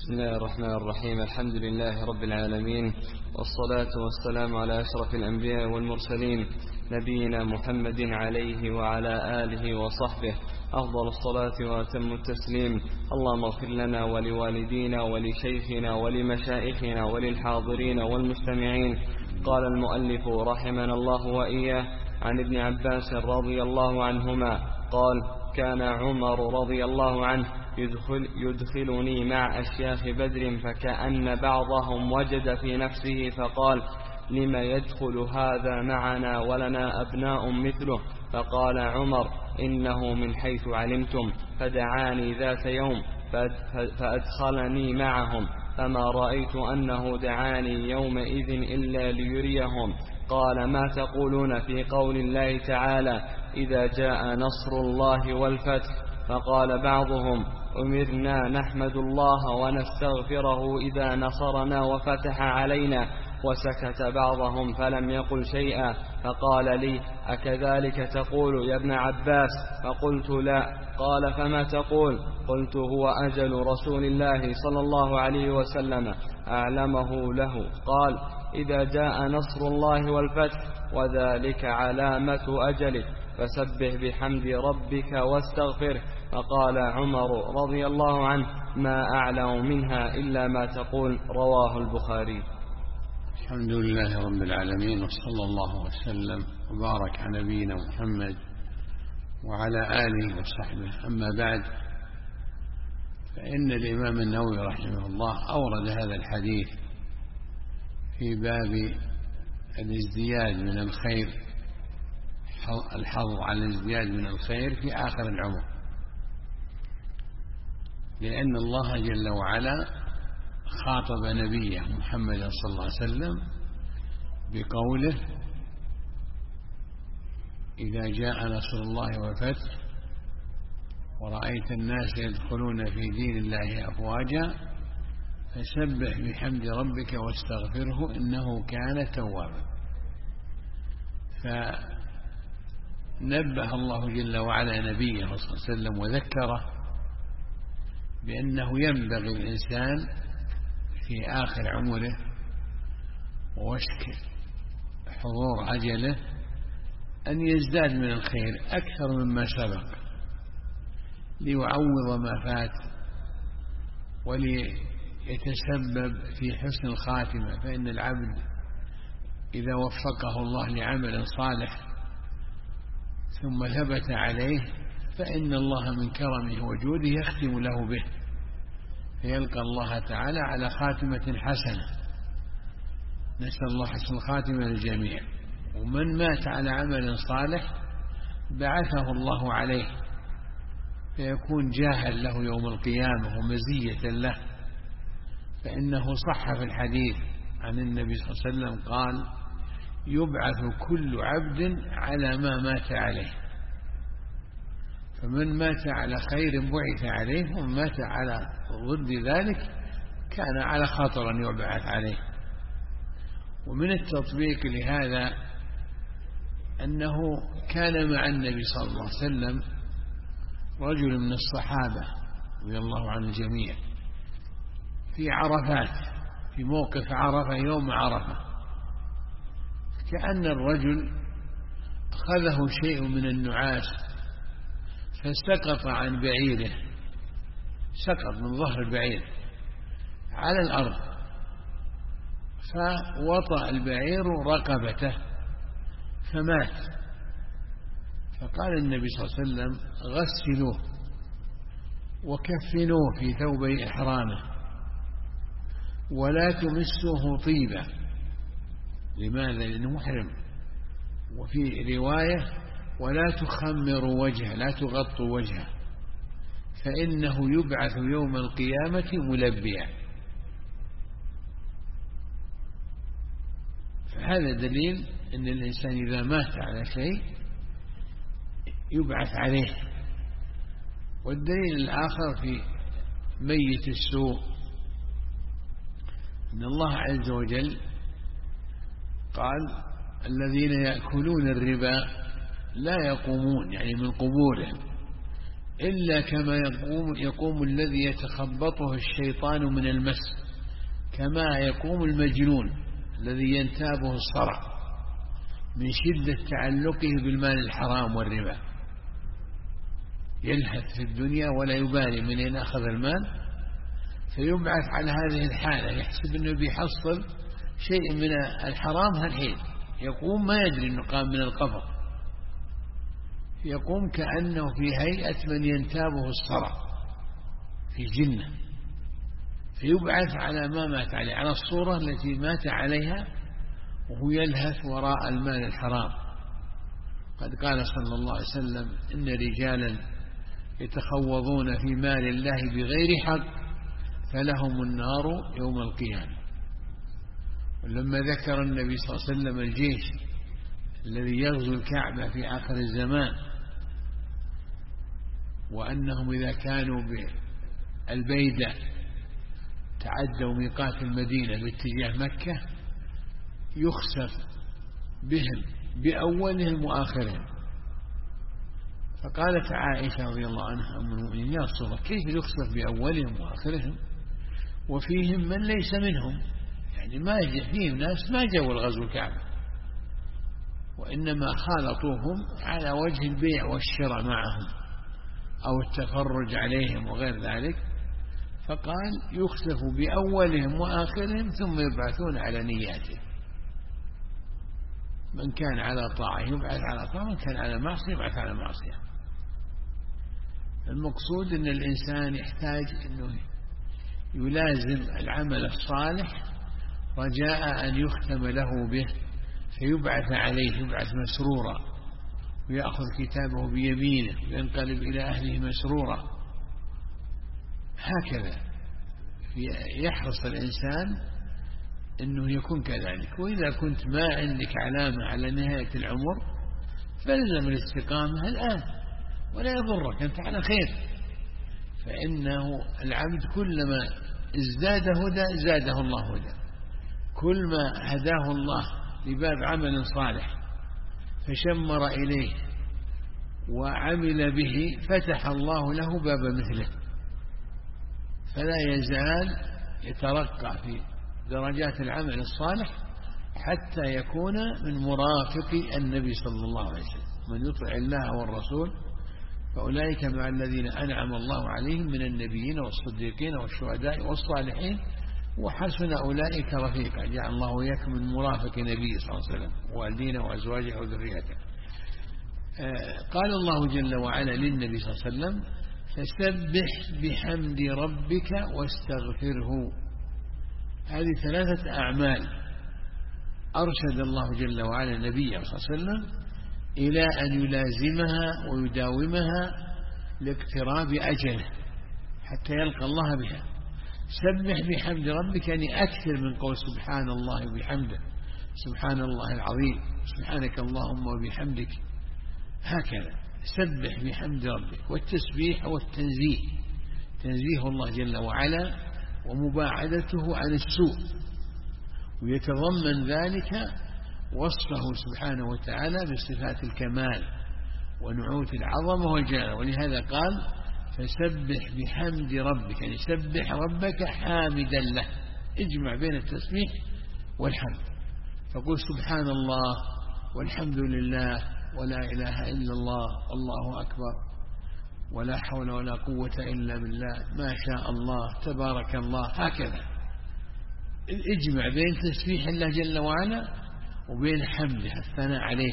بسم الله الرحمن الرحيم. الحمد لله رب العالمين، والصلاة والسلام على أشرف الأنبياء والمرسلين، نبينا محمد عليه وعلى آله وصحبه أفضل الصلاة وأتم التسليم. اللهم اغفر لنا ولوالدينا ولشيخنا ولمشائخنا وللحاضرين والمستمعين. قال المؤلف رحمنا الله وإياه عن ابن عباس رضي الله عنهما قال: كان عمر رضي الله عنه يدخلني مع أشياخ بدر، فكأن بعضهم وجد في نفسه فقال: لما يدخل هذا معنا ولنا أبناء مثله؟ فقال عمر: إنه من حيث علمتم. فدعاني ذات يوم فأدخلني معهم، فما رأيت أنه دعاني يومئذ إلا ليريهم. قال: ما تقولون في قول الله تعالى: إذا جاء نصر الله والفتح؟ فقال بعضهم: أمرنا نحمد الله ونستغفره إذا نصرنا وفتح علينا. وسكت بعضهم فلم يقل شيئا، فقال لي: أكذلك تقول يا ابن عباس؟ فقلت: لا. قال: فما تقول؟ قلت: هو أجل رسول الله صلى الله عليه وسلم أعلمه له. قال: إذا جاء نصر الله والفتح، وذلك علامة أجله، فسبح بحمد ربك واستغفره. فقال عمر رضي الله عنه: ما أعلم منها إلا ما تقول. رواه البخاري. الحمد لله رب العالمين، وصلى الله وسلم وبارك على نبينا محمد وعلى آله وصحبه. أما بعد، فإن الإمام النووي رحمه الله أورد هذا الحديث في باب الازدياد من الخير، الحظ على الازدياد من الخير في آخر العمر، لأن الله جل وعلا خاطب نبيه محمد صلى الله عليه وسلم بقوله: إذا جاء نصر الله والفتح ورأيت الناس يدخلون في دين الله أفواجا فسبح بحمد ربك واستغفره إنه كان توابا. فنبه الله جل وعلا نبيه صلى الله عليه وسلم وذكره بأنه ينبغي الإنسان في آخر عمره ووشك حضور أجله أن يزداد من الخير أكثر مما سبق، ليعوض ما فات وليتسبب في حسن الخاتمة. فإن العبد إذا وفقه الله لعمل صالح ثم ثبت عليه، فإن الله من كرمه وجوده يختم له به، فيلقى الله تعالى على خاتمة حسنة. نسأل الله حسن الخاتمة للجميع. ومن مات على عمل صالح بعثه الله عليه، فيكون جاها له يوم القيامة ومزية له. فإنه صح في الحديث عن النبي صلى الله عليه وسلم قال: يبعث كل عبد على ما مات عليه، فمن مات على خير بعث عليه، ومن مات على ضد ذلك كان على خطر أن يبعث عليه. ومن التطبيق لهذا أنه كان مع النبي صلى الله عليه وسلم رجل من الصحابة رضي الله عن الجميع في عرفات، في موقف عرفة يوم عرفة، كأن الرجل أخذه شيء من النعاس فسقط عن بعيره، سقط من ظهر البعير على الأرض، فوطأ البعير رقبته فمات. فقال النبي صلى الله عليه وسلم: غسلوه وكفنوه في ثوبي إحرامه ولا تمسوه طيبا. لماذا؟ لأنه محرم. وفي رواية: ولا تخمروا وجهه، لا تغطوا وجهه، فإنه يبعث يوم القيامة ملبيا. فهذا دليل أن الإنسان إذا مات على شيء يبعث عليه. والدليل الآخر في ميت السوء أن الله عز وجل قال: الذين يأكلون الربا لا يقومون، يعني من قبورهم، إلا كما يقوم الذي يتخبطه الشيطان من المس، كما يقوم المجنون الذي ينتابه الصرع من شدة تعلقه بالمال الحرام والربا، يلهث في الدنيا ولا يبالي من أين أخذ المال، فيبعث على هذه الحالة، يحسب أنه بيحصل شيء من الحرام هالحين، يقوم ما يدري أنه قام من القبر، يقوم كأنه في هيئة من ينتابه الصرع في جنة، فيبعث على ما مات عليه، على الصورة التي مات عليها وهو يلهث وراء المال الحرام. قد قال صلى الله عليه وسلم: إن رجالا يتخوضون في مال الله بغير حق فلهم النار يوم القيامة. ولما ذكر النبي صلى الله عليه وسلم الجيش الذي يغزو الكعبة في آخر الزمان، وأنهم إذا كانوا بالبيدة تعدوا ميقات المدينة باتجاه مكة يخسف بهم بأولهم وآخرهم، فقالت عائشة رضي الله عنها أم المؤمنين: يا رسول الله، كيف يخسف بأولهم وآخرهم وفيهم من ليس منهم؟ يعني ما فيهم ناس ما جاءوا الغزو الكعبة، وإنما خالطوهم على وجه البيع والشراء معهم أو التفرج عليهم وغير ذلك، فقال: يخسف بأولهم وآخرهم ثم يبعثون على نياتهم، من كان على طاعة يبعث على طاعة، من كان على معصية يبعث على معصية. المقصود أن الإنسان يحتاج أنه يلازم العمل الصالح رجاء أن يختم له به فيبعث عليه، يبعث مسرورا ويأخذ كتابه بيمينه وينقلب إلى أهله مسرورا. هكذا يحرص الإنسان أنه يكون كذلك. وإذا كنت ما عندك علامة على نهاية العمر فلزم الاستقامة الآن ولا يضرك، أنت على خير، فإنه العبد كلما ازداد هدى زاده الله هدى، كل ما هداه الله لباب عمل صالح فشمر إليه وعمل به فتح الله له باب مثله، فلا يزال يترقى في درجات العمل الصالح حتى يكون من مرافق النبي صلى الله عليه وسلم. من يطع الله والرسول فأولئك مع الذين أنعم الله عليهم من النبيين والصديقين والشهداء والصالحين وحسن أولئك رفيقا. جعل الله وإياكم من مرافق النبي صلى الله عليه وسلم والدينه وأزواجه وذريته. قال الله جل وعلا للنبي صلى الله عليه وسلم: فسبح بحمد ربك واستغفره. هذه 3 أعمال أرشد الله جل وعلا النبي صلى الله عليه وسلم إلى أن يلازمها ويداومها لاقتراب أجله حتى يلقى الله بها. سبح بحمد ربك يعني أكثر من قول سبحان الله وبحمده، سبحان الله العظيم، سبحانك اللهم وبحمدك، هكذا سبح بحمد ربك. والتسبيح هو التنزيه، تنزيه الله جل وعلا ومباعدته عن السوء، ويتضمن ذلك وصفه سبحانه وتعالى بصفات الكمال ونعوت العظمة والجلال. ولهذا قال: فسبح بحمد ربك، يعني سبح ربك حامدا له، اجمع بين التسبيح والحمد، فقل سبحان الله والحمد لله ولا إله إلا الله والله أكبر ولا حول ولا قوة إلا بالله ما شاء الله تبارك الله. هكذا اجمع بين تسبيح الله جل وعلا وبين حمده الثناء عليه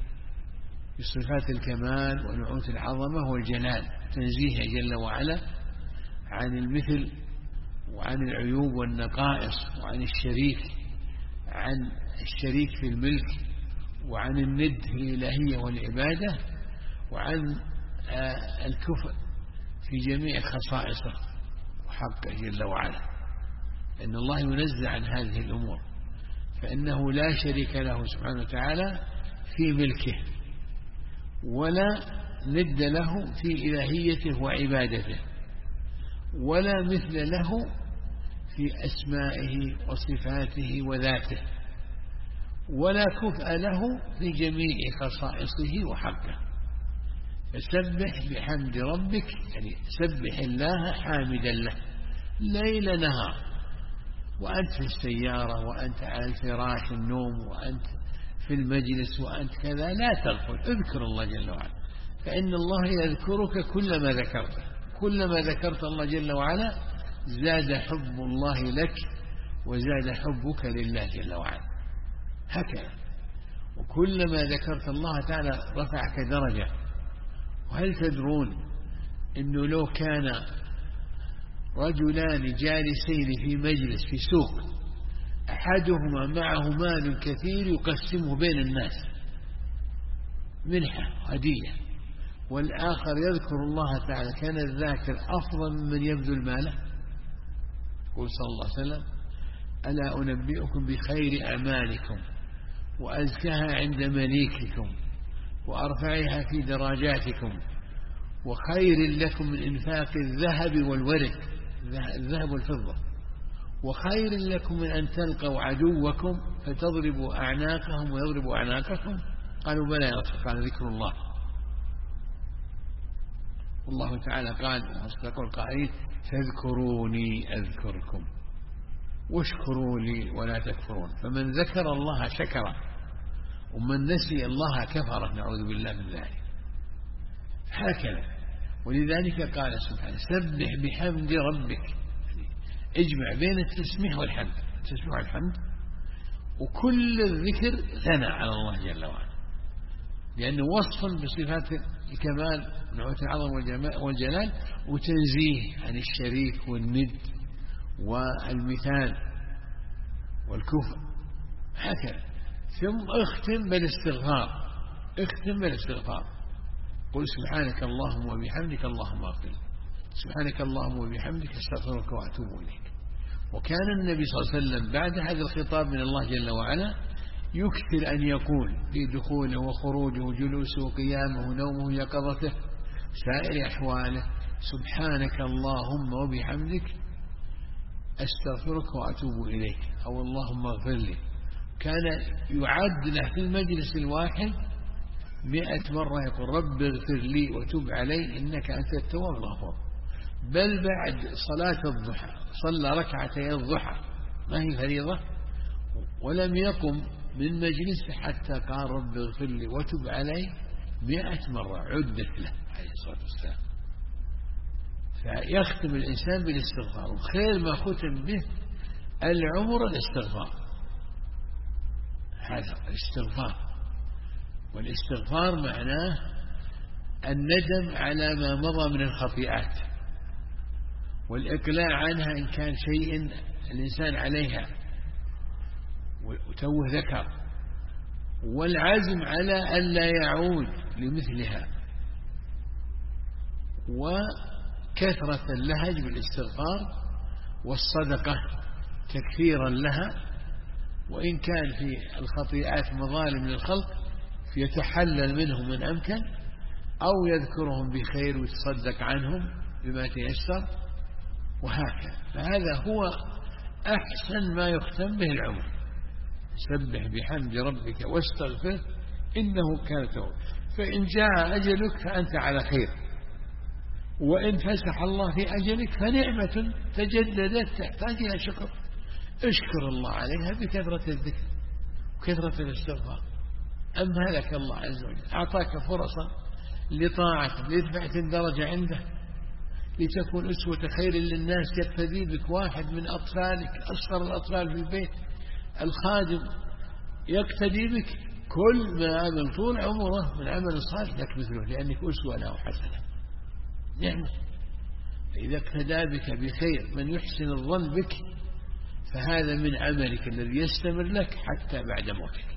بصفات الكمال ونعوت العظمة والجلال، تنزيه جل وعلا عن المثل وعن العيوب والنقائص وعن الشريك، عن الشريك في الملك وعن الند في الإلهية والعبادة وعن الكفء في جميع خصائصه وحقه جل وعلا، لأن الله ينزع عن هذه الأمور، فإنه لا شريك له سبحانه وتعالى في ملكه ولا ند له في إلهيته وعبادته ولا مثل له في أسمائه وصفاته وذاته ولا كفء له في جميع خصائصه وحقه. فسبح بحمد ربك، يعني سبح الله حامدا له ليل نهار، وأنت في السيارة، وأنت على الفراش النوم، وأنت في المجلس، وأنت كذا، لا تغفل، اذكر الله جل وعلا، فإن الله يذكرك كلما ذكرته. كلما ذكرت الله جل وعلا زاد حب الله لك وزاد حبك لله جل وعلا، هكذا. وكلما ذكرت الله تعالى رفعك درجة. وهل تدرون أنه لو كان رجلان جالسين في مجلس في سوق، أحدهما معه مال كثير يقسمه بين الناس منحة هدية، والآخر يذكر الله تعالى، كان الذاكر أفضل ممن يبذل ماله؟ قل صلى الله عليه وسلم: ألا أنبئكم بخير أعمالكم وأزكها عند مليككم وأرفعها في درجاتكم وخير لكم من إنفاق الذهب والورق، الذهب والفضة، وخير لكم من أن تلقوا عدوكم فتضربوا أعناقهم ويضربوا أعناقكم؟ قالوا: بلى يا رسول. قال: ذكر الله. والله تعالى قال وأصدق القائلين: فاذكروني أذكركم واشكروا لي ولا تكفرون. فمن ذكر الله شكره، ومن نسي الله كفره، نعوذ بالله من ذلك. هكذا. ولذلك قال سبحانه: سبح بحمد ربك، اجمع بين التسبيح والحمد، التسبيح والحمد، وكل الذكر ثناء على الله جل وعلا، لأنه وصف بصفات الكمال ونعوت العظم والجلال، وتنزيه عن الشريك والند والمثال والكفر، هكذا. ثم اختم بالاستغفار، اختم بالاستغفار. قل: سبحانك اللهم وبحمدك اللهم اغفر، سبحانك اللهم وبحمدك استغفرك واتوب اليك. وكان النبي صلى الله عليه وسلم بعد هذا الخطاب من الله جل وعلا يكثر أن يقول في دخوله وخروجه وجلوسه وقيامه ونومه يقظته سائر أحواله: سبحانك اللهم وبحمدك أستغفرك وأتوب إليك، أو اللهم اغفر لي. كان يعد له في المجلس الواحد 100 مرة يقول: رب اغفر لي وتب علي إنك أنت التواب الغفور. بل بعد صلاة الضحى صلى ركعتي الضحى، ما هي فريضة، ولم يقم من مجلسه حتى قال: رب اغفر لي وتب علي 100 مرة عدت له عليه الصلاة والسلام. فيختم الإنسان بالاستغفار، وخير ما ختم به العمر الاستغفار. هذا الاستغفار، والاستغفار معناه الندم على ما مضى من الخطيئات، والإقلاع عنها إن كان شيء الإنسان عليها وتوه ذكر، والعزم على ألا يعود لمثلها، وكثرة اللهج بالاستغفار، والصدقة تكثيرا لها، وإن كان في الخطيئات مظالم للخلق يتحلل منهم من أمكن، أو يذكرهم بخير ويتصدق عنهم بما تيسر، وهكذا. فهذا هو أحسن ما يختم به العمر. سبح بحمد ربك واستغفر إنه كان توابا. فإن جاء أجلك فأنت على خير، وإن فسح الله في أجلك فنعمة تجددت تحتاج إلى شكر. اشكر الله عليها بكثرة الذكر وكثرة الاستغفار. أمهلك الله عز وجل، أعطاك فرصا لطاعته لرفعة درجة عنده، لتكون أسوة خير للناس، يقتدي بك واحد من أطفالك، أصغر الأطفال في البيت، الخادم يقتدي بك، كل ما عمل طول عمره من عمل صالح لك مثله، لأنك أسوة له حسنة، نعمة. إذا اقتدى بك بخير من يحسن الظن بك، فهذا من عملك الذي يستمر لك حتى بعد موتك.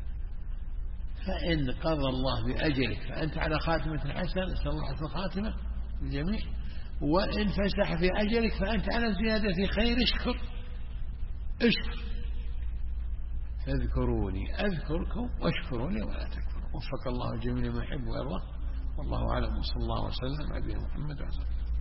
فإن قضى الله بأجلك فأنت على خاتمة حسنة، نسأل الله حسن الخاتمة الجميع. وإن فسح في أجلك فأنت على زيادة خير، اشكر. فاذكروني أذكركم واشكروني ولا تكفرون. وفق الله الجميع ما يحب ويرضى. والله أعلم، وصلى الله وسلم على نبينا محمد وعلى آله.